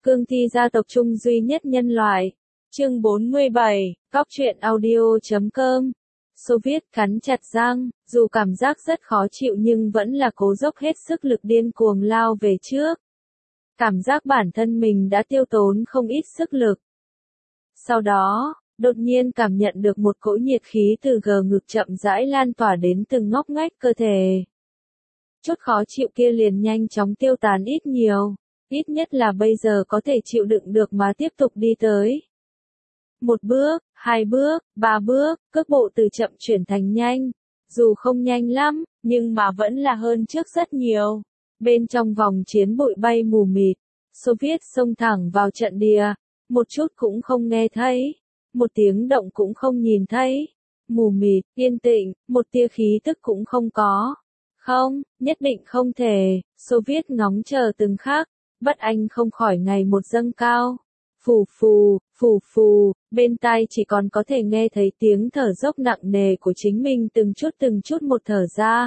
Cương thi gia tộc trung duy nhất nhân loại. Chương 47, Góc truyện audio.com. Xô Viết cắn chặt răng, dù cảm giác rất khó chịu nhưng vẫn là cố dốc hết sức lực điên cuồng lao về trước. Cảm giác bản thân mình đã tiêu tốn không ít sức lực. Sau đó, đột nhiên cảm nhận được một cỗ nhiệt khí từ ngực chậm rãi lan tỏa đến từng ngóc ngách cơ thể. Chút khó chịu kia liền nhanh chóng tiêu tán ít nhiều, ít nhất là bây giờ có thể chịu đựng được mà tiếp tục đi tới. Một bước, hai bước, ba bước, cước bộ từ chậm chuyển thành nhanh, dù không nhanh lắm, nhưng mà vẫn là hơn trước rất nhiều. Bên trong vòng chiến bụi bay mù mịt, Xô Viết xông thẳng vào trận địa, một chút cũng không nghe thấy, một tiếng động cũng không nhìn thấy, mù mịt, yên tĩnh, một tia khí tức cũng không có. Không, nhất định không thể, Xô Viết ngóng chờ từng khắc, bất anh không khỏi ngày một dâng cao. Phù phù, bên tai chỉ còn có thể nghe thấy tiếng thở dốc nặng nề của chính mình từng chút một thở ra.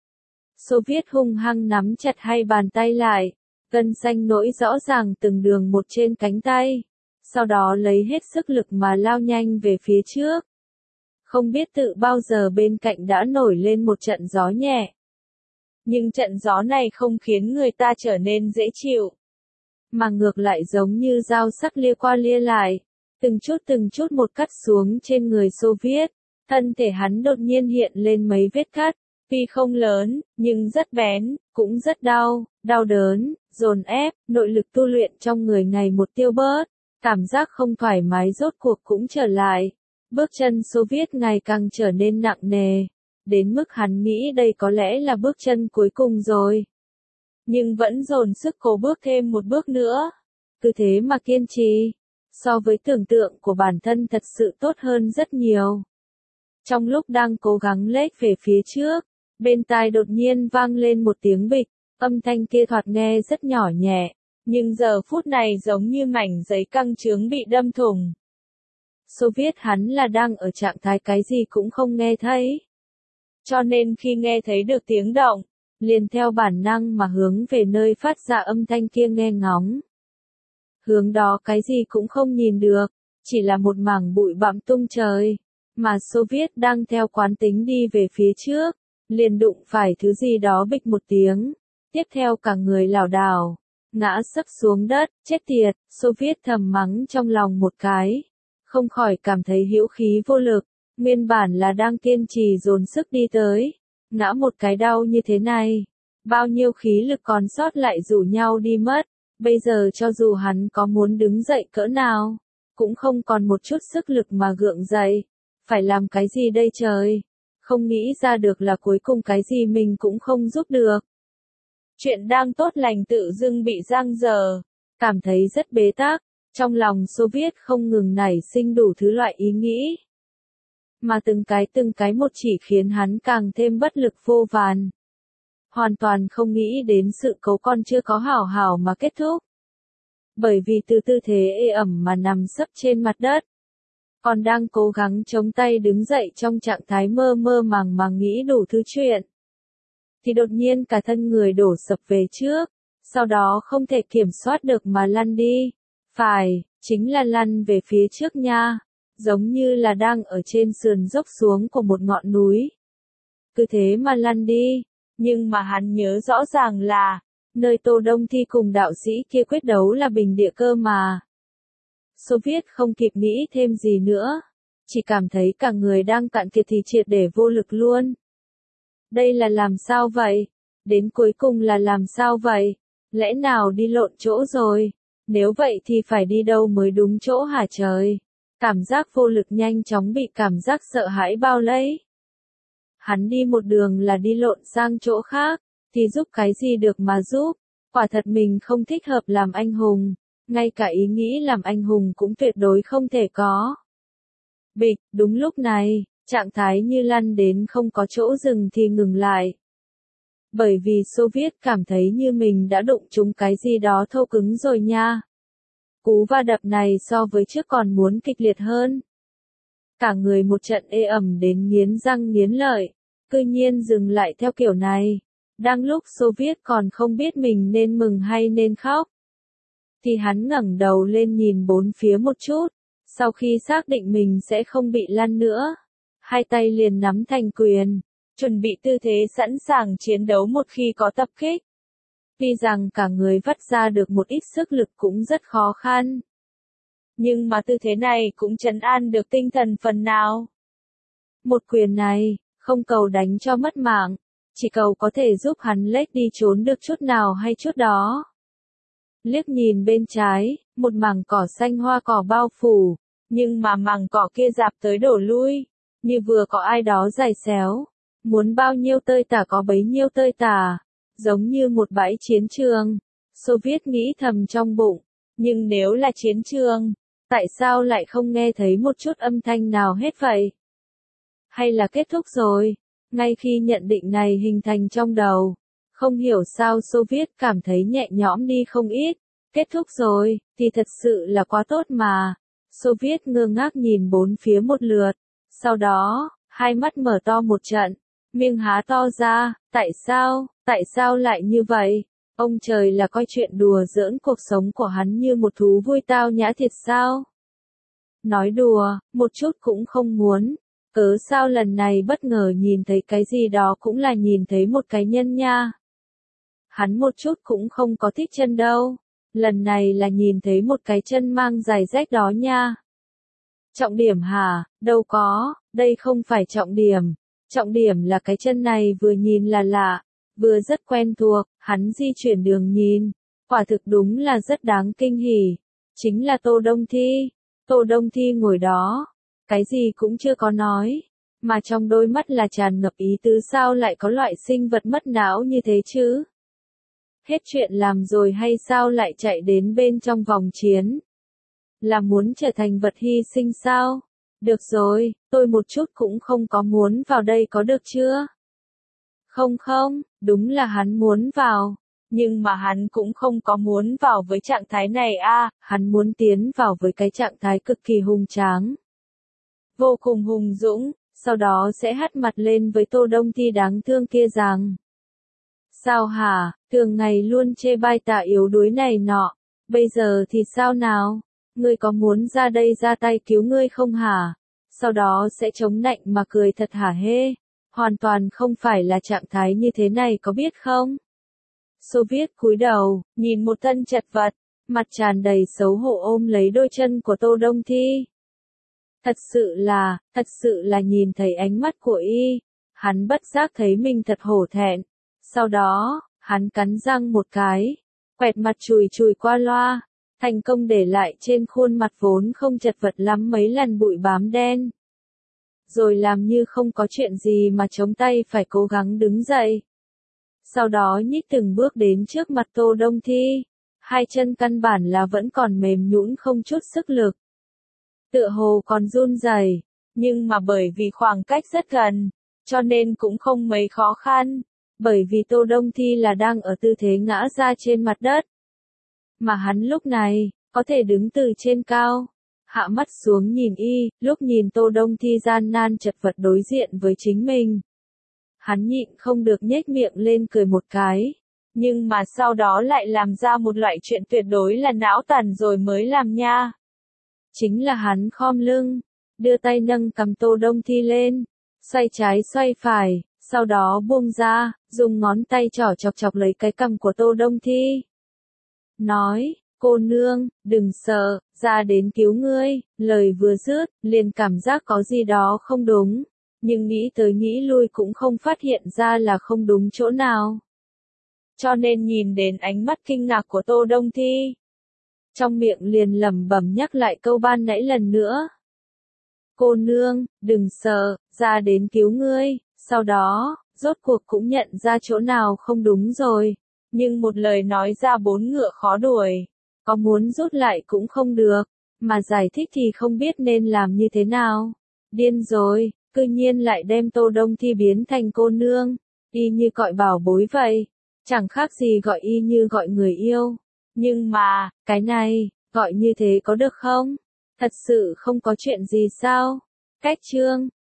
Xô Viết hung hăng nắm chặt hai bàn tay lại, gân xanh nổi rõ ràng từng đường một trên cánh tay, sau đó lấy hết sức lực mà lao nhanh về phía trước. Không biết tự bao giờ bên cạnh đã nổi lên một trận gió nhẹ. Nhưng trận gió này không khiến người ta trở nên dễ chịu, mà ngược lại giống như dao sắc lia qua lia lại, từng chút một cắt xuống trên người Xô Viết. Thân thể hắn đột nhiên hiện lên mấy vết cắt, tuy không lớn, nhưng rất bén, cũng rất đau, đau đớn, dồn ép, nội lực tu luyện trong người ngày một tiêu bớt, cảm giác không thoải mái rốt cuộc cũng trở lại. Bước chân Xô Viết ngày càng trở nên nặng nề, đến mức hắn nghĩ đây có lẽ là bước chân cuối cùng rồi. Nhưng vẫn dồn sức cố bước thêm một bước nữa. Cứ thế mà kiên trì. So với tưởng tượng của bản thân thật sự tốt hơn rất nhiều. Trong lúc đang cố gắng lết về phía trước, bên tai đột nhiên vang lên một tiếng bịch, âm thanh kia thoạt nghe rất nhỏ nhẹ, nhưng giờ phút này giống như mảnh giấy căng chướng bị đâm thủng. Xô Viết hắn là đang ở trạng thái cái gì cũng không nghe thấy. Cho nên khi nghe thấy được tiếng động, liền theo bản năng mà hướng về nơi phát ra âm thanh kia nghe ngóng. Hướng đó cái gì cũng không nhìn được, chỉ là một mảng bụi bặm tung trời, mà Xô Viết đang theo quán tính đi về phía trước, liền đụng phải thứ gì đó bịch một tiếng, tiếp theo cả người lảo đảo, ngã sấp xuống đất, chết tiệt, Xô Viết thầm mắng trong lòng một cái, không khỏi cảm thấy hữu khí vô lực, nguyên bản là đang kiên trì dồn sức đi tới. Ngã một cái đau như thế này, bao nhiêu khí lực còn sót lại rủ nhau đi mất, bây giờ cho dù hắn có muốn đứng dậy cỡ nào, cũng không còn một chút sức lực mà gượng dậy, phải làm cái gì đây trời, không nghĩ ra được là cuối cùng cái gì mình cũng không giúp được. Chuyện đang tốt lành tự dưng bị giang dở, cảm thấy rất bế tắc, trong lòng Xô Viết không ngừng nảy sinh đủ thứ loại ý nghĩ. Mà từng cái một chỉ khiến hắn càng thêm bất lực vô vàn. Hoàn toàn không nghĩ đến sự cố còn chưa có hảo hảo mà kết thúc. Bởi vì từ tư thế ê ẩm mà nằm sấp trên mặt đất, còn đang cố gắng chống tay đứng dậy trong trạng thái mơ mơ màng nghĩ đủ thứ chuyện. Thì đột nhiên cả thân người đổ sập về trước, sau đó không thể kiểm soát được mà lăn đi. Phải, chính là lăn về phía trước nha. Giống như là đang ở trên sườn dốc xuống của một ngọn núi. Cứ thế mà lăn đi, nhưng mà hắn nhớ rõ ràng là, nơi Tô Đông Thi cùng đạo sĩ kia quyết đấu là bình địa cơ mà. Xô Viết không kịp nghĩ thêm gì nữa, chỉ cảm thấy cả người đang cạn kiệt thì triệt để vô lực luôn. Đây là làm sao vậy? Đến cuối cùng là làm sao vậy? Lẽ nào đi lộn chỗ rồi? Nếu vậy thì phải đi đâu mới đúng chỗ hả trời? Cảm giác vô lực nhanh chóng bị cảm giác sợ hãi bao lấy. Hắn đi một đường là đi lộn sang chỗ khác, thì giúp cái gì được mà giúp, quả thật mình không thích hợp làm anh hùng, ngay cả ý nghĩ làm anh hùng cũng tuyệt đối không thể có. Bịch, đúng lúc này, trạng thái như lăn đến không có chỗ dừng thì ngừng lại. Bởi vì Xô Viết cảm thấy như mình đã đụng trúng cái gì đó thô cứng rồi nha. Cú va đập này so với trước còn muốn kịch liệt hơn. Cả người một trận ê ẩm đến nghiến răng nghiến lợi, cư nhiên dừng lại theo kiểu này. Đang lúc Xô Viết còn không biết mình nên mừng hay nên khóc. thì hắn ngẩng đầu lên nhìn bốn phía một chút, sau khi xác định mình sẽ không bị lăn nữa, hai tay liền nắm thành quyền, chuẩn bị tư thế sẵn sàng chiến đấu một khi có tập kích. Tuy rằng cả người vắt ra được một ít sức lực cũng rất khó khăn, nhưng mà tư thế này cũng trấn an được tinh thần phần nào. Một quyền này, không cầu đánh cho mất mạng, chỉ cầu có thể giúp hắn lết đi trốn được chút nào hay chút đó. Liếc nhìn bên trái, một mảng cỏ xanh hoa cỏ bao phủ, nhưng mà mảng cỏ kia rạp tới đổ lui, như vừa có ai đó giày xéo, muốn bao nhiêu tơi tả có bấy nhiêu tơi tả, giống như một bãi chiến trường. Soviet nghĩ thầm trong bụng, nhưng nếu là chiến trường, tại sao lại không nghe thấy một chút âm thanh nào hết vậy? Hay là kết thúc rồi? Ngay khi nhận định này hình thành trong đầu, không hiểu sao Soviet cảm thấy nhẹ nhõm đi không ít. Kết thúc rồi, thì thật sự là quá tốt mà. Soviet ngơ ngác nhìn bốn phía một lượt. Sau đó, hai mắt mở to một trận, miệng há to ra, tại sao lại như vậy? Ông trời là coi chuyện đùa giỡn cuộc sống của hắn như một thú vui tao nhã thiệt sao? Nói đùa, một chút cũng không muốn. Cớ sao lần này bất ngờ nhìn thấy cái gì đó cũng là nhìn thấy một cái nhân nha. Hắn một chút cũng không có thích chân đâu. Lần này là nhìn thấy một cái chân mang giày rách đó nha. Trọng điểm hả? Đâu có, đây không phải trọng điểm. Trọng điểm là cái chân này vừa nhìn là lạ, vừa rất quen thuộc, hắn di chuyển đường nhìn. Quả thực đúng là rất đáng kinh hỉ. Chính là Tô Đông Thi. Tô Đông Thi ngồi đó. Cái gì cũng chưa có nói. Mà trong đôi mắt là tràn ngập ý tứ sao lại có loại sinh vật mất não như thế chứ? Hết chuyện làm rồi hay sao lại chạy đến bên trong vòng chiến? Là muốn trở thành vật hy sinh sao? Được rồi, tôi một chút cũng không có muốn vào đây có được chưa? Không, đúng là hắn muốn vào. Nhưng mà hắn cũng không có muốn vào với trạng thái này hắn muốn tiến vào với cái trạng thái cực kỳ hùng tráng. Vô cùng hùng dũng, sau đó sẽ hất mặt lên với Tô Đông Thi đáng thương kia rằng. Sao hả, thường ngày luôn chê bai tạ yếu đuối này nọ, bây giờ thì sao nào? Ngươi có muốn ra đây ra tay cứu ngươi không hả? Sau đó sẽ chống nạnh mà cười thật hả hê? Hoàn toàn không phải là trạng thái như thế này có biết không? Soviet cúi đầu, nhìn một thân chật vật, mặt tràn đầy xấu hổ ôm lấy đôi chân của Tô Đông Thi. Thật sự là nhìn thấy ánh mắt của y, hắn bất giác thấy mình thật hổ thẹn. Sau đó, hắn cắn răng một cái, quẹt mặt chùi chùi qua loa, thành công để lại trên khuôn mặt vốn không chật vật lắm mấy lần bụi bám đen. Rồi làm như không có chuyện gì mà chống tay phải cố gắng đứng dậy. Sau đó nhích từng bước đến trước mặt Tô Đông Thi, hai chân căn bản là vẫn còn mềm nhũn không chút sức lực. Tựa hồ còn run rẩy, nhưng mà bởi vì khoảng cách rất gần, cho nên cũng không mấy khó khăn, bởi vì Tô Đông Thi là đang ở tư thế ngã ra trên mặt đất. Mà hắn lúc này, có thể đứng từ trên cao, hạ mắt xuống nhìn y, lúc nhìn Tô Đông Thi gian nan chật vật đối diện với chính mình. Hắn nhịn không được nhếch miệng lên cười một cái, nhưng mà sau đó lại làm ra một loại chuyện tuyệt đối là não tàn rồi mới làm nha. Chính là hắn khom lưng, đưa tay nâng cầm Tô Đông Thi lên, xoay trái xoay phải, sau đó buông ra, dùng ngón tay trỏ chọc chọc lấy cái cằm của Tô Đông Thi. Nói, cô nương, đừng sợ, ra đến cứu ngươi, lời vừa dứt, liền cảm giác có gì đó không đúng, nhưng nghĩ tới nghĩ lui cũng không phát hiện ra là không đúng chỗ nào. Cho nên nhìn đến ánh mắt kinh ngạc của Tô Đông Thi, trong miệng liền lẩm bẩm nhắc lại câu ban nãy lần nữa. Cô nương, đừng sợ, ra đến cứu ngươi, sau đó, rốt cuộc cũng nhận ra chỗ nào không đúng rồi, nhưng một lời nói ra bốn ngựa khó đuổi, có muốn rút lại cũng không được, mà giải thích thì không biết nên làm như thế nào. Điên rồi, cư nhiên lại đem Tô Đông Thi biến thành cô nương, y như gọi bảo bối vậy, chẳng khác gì gọi y như gọi người yêu. Nhưng mà, cái này, gọi như thế có được không? Thật sự không có chuyện gì sao? Cách chương